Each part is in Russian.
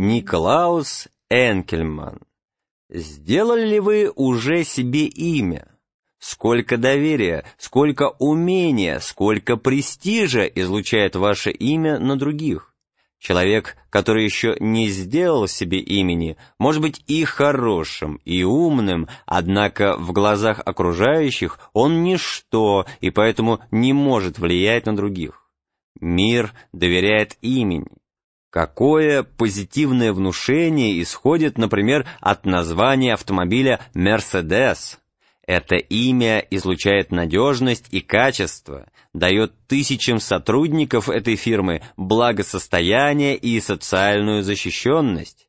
Никлаус Энкельман. Сделали ли вы уже себе имя? Сколько доверия, сколько умения, сколько престижа излучает ваше имя на других? Человек, который еще не сделал себе имени, может быть и хорошим, и умным, однако в глазах окружающих он ничто и поэтому не может влиять на других. Мир доверяет имени. Какое позитивное внушение исходит, например, от названия автомобиля «Мерседес»? Это имя излучает надежность и качество, дает тысячам сотрудников этой фирмы благосостояние и социальную защищенность.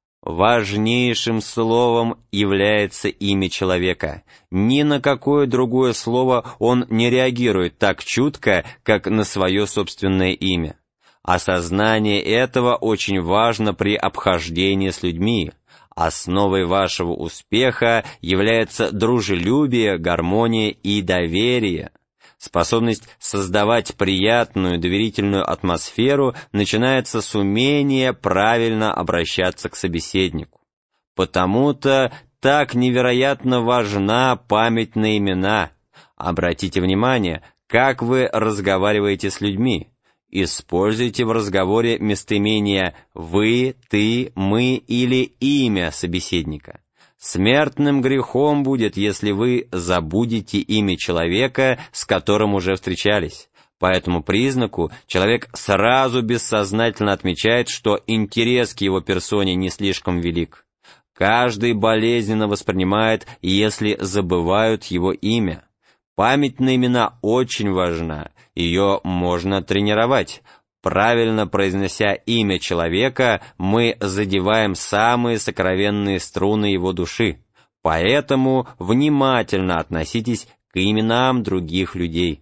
Важнейшим словом является имя человека. Ни на какое другое слово он не реагирует так чутко, как на свое собственное имя. Осознание этого очень важно при обхождении с людьми. Основой вашего успеха является дружелюбие, гармония и доверие. Способность создавать приятную, доверительную атмосферу начинается с умения правильно обращаться к собеседнику. Потому-то так невероятно важна память на имена. Обратите внимание, как вы разговариваете с людьми. Используйте в разговоре местоимения «вы», «ты», «мы» или имя собеседника. Смертным грехом будет, если вы забудете имя человека, с которым уже встречались. По этому признаку человек сразу бессознательно отмечает, что интерес к его персоне не слишком велик. Каждый болезненно воспринимает, если забывают его имя. Память на имена очень важна, ее можно тренировать. Правильно произнося имя человека, мы задеваем самые сокровенные струны его души. Поэтому внимательно относитесь к именам других людей.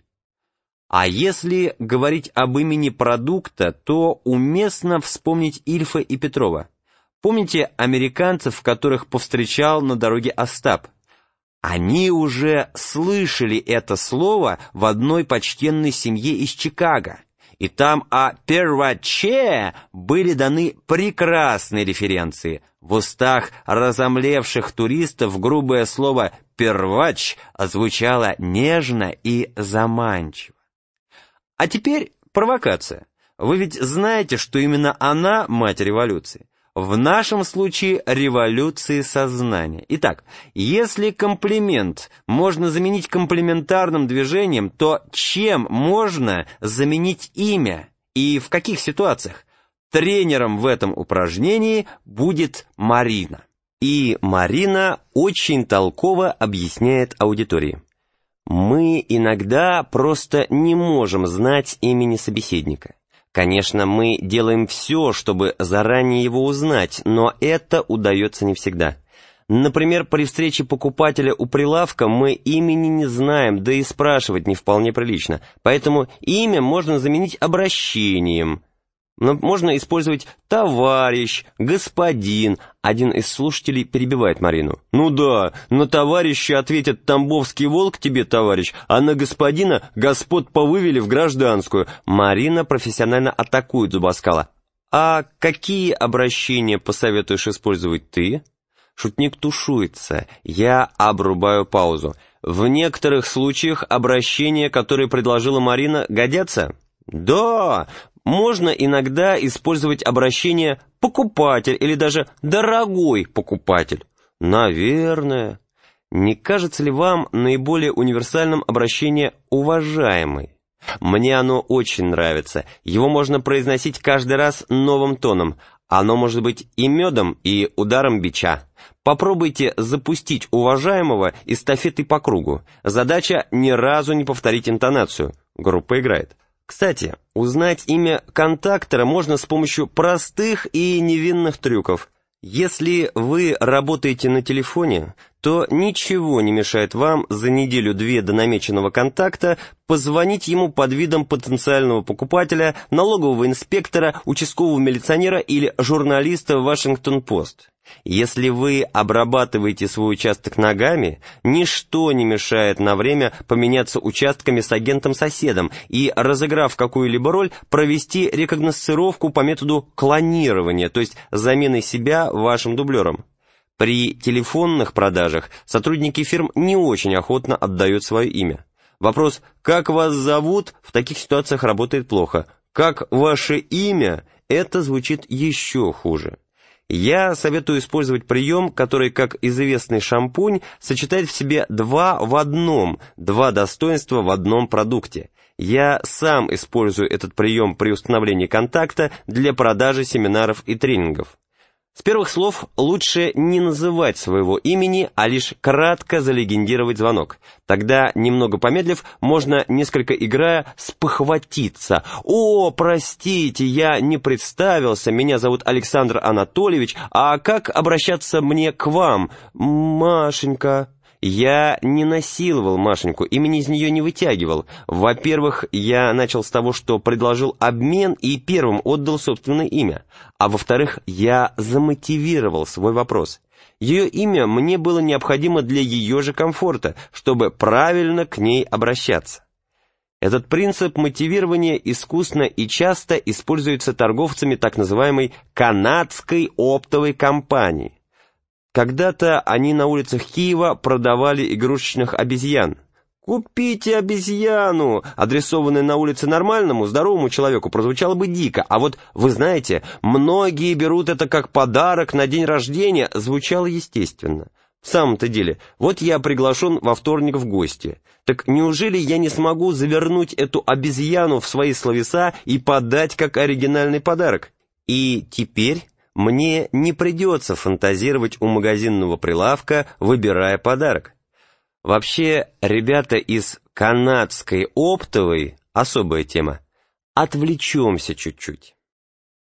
А если говорить об имени продукта, то уместно вспомнить Ильфа и Петрова. Помните американцев, которых повстречал на дороге Остап? Они уже слышали это слово в одной почтенной семье из Чикаго, и там о перваче были даны прекрасные референции. В устах разомлевших туристов грубое слово «первач» звучало нежно и заманчиво. А теперь провокация. Вы ведь знаете, что именно она мать революции. В нашем случае революции сознания. Итак, если комплимент можно заменить комплиментарным движением, то чем можно заменить имя и в каких ситуациях? Тренером в этом упражнении будет Марина. И Марина очень толково объясняет аудитории. Мы иногда просто не можем знать имени собеседника. Конечно, мы делаем все, чтобы заранее его узнать, но это удается не всегда. Например, при встрече покупателя у прилавка мы имени не знаем, да и спрашивать не вполне прилично, поэтому имя можно заменить обращением. Но можно использовать «товарищ», «господин». Один из слушателей перебивает Марину. «Ну да, на товарища ответят «Тамбовский волк тебе, товарищ», а на господина господ повывели в гражданскую». Марина профессионально атакует зубоскала. «А какие обращения посоветуешь использовать ты?» Шутник тушуется. Я обрубаю паузу. В некоторых случаях обращения, которые предложила Марина, годятся? «Да!» Можно иногда использовать обращение «покупатель» или даже «дорогой покупатель». Наверное. Не кажется ли вам наиболее универсальным обращение «уважаемый»? Мне оно очень нравится. Его можно произносить каждый раз новым тоном. Оно может быть и медом, и ударом бича. Попробуйте запустить уважаемого эстафетой по кругу. Задача ни разу не повторить интонацию. Группа играет. Кстати, узнать имя контактора можно с помощью простых и невинных трюков. Если вы работаете на телефоне, то ничего не мешает вам за неделю-две до намеченного контакта позвонить ему под видом потенциального покупателя, налогового инспектора, участкового милиционера или журналиста в «Вашингтон-Пост». Если вы обрабатываете свой участок ногами, ничто не мешает на время поменяться участками с агентом-соседом и, разыграв какую-либо роль, провести рекогносцировку по методу клонирования, то есть замены себя вашим дублером. При телефонных продажах сотрудники фирм не очень охотно отдают свое имя. Вопрос «как вас зовут» в таких ситуациях работает плохо. «Как ваше имя» — это звучит еще хуже. Я советую использовать прием, который, как известный шампунь, сочетает в себе два в одном, два достоинства в одном продукте. Я сам использую этот прием при установлении контакта для продажи семинаров и тренингов. С первых слов лучше не называть своего имени, а лишь кратко залегендировать звонок. Тогда, немного помедлив, можно, несколько играя, спохватиться. «О, простите, я не представился, меня зовут Александр Анатольевич, а как обращаться мне к вам? Машенька». Я не насиловал Машеньку, имени из нее не вытягивал. Во-первых, я начал с того, что предложил обмен и первым отдал собственное имя. А во-вторых, я замотивировал свой вопрос. Ее имя мне было необходимо для ее же комфорта, чтобы правильно к ней обращаться. Этот принцип мотивирования искусно и часто используется торговцами так называемой канадской оптовой компании. Когда-то они на улицах Киева продавали игрушечных обезьян. «Купите обезьяну», адресованное на улице нормальному, здоровому человеку, прозвучало бы дико, а вот, вы знаете, многие берут это как подарок на день рождения, звучало естественно. В самом-то деле, вот я приглашен во вторник в гости. Так неужели я не смогу завернуть эту обезьяну в свои словеса и подать как оригинальный подарок? И теперь мне не придется фантазировать у магазинного прилавка, выбирая подарок. Вообще, ребята из канадской оптовой, особая тема, отвлечемся чуть-чуть.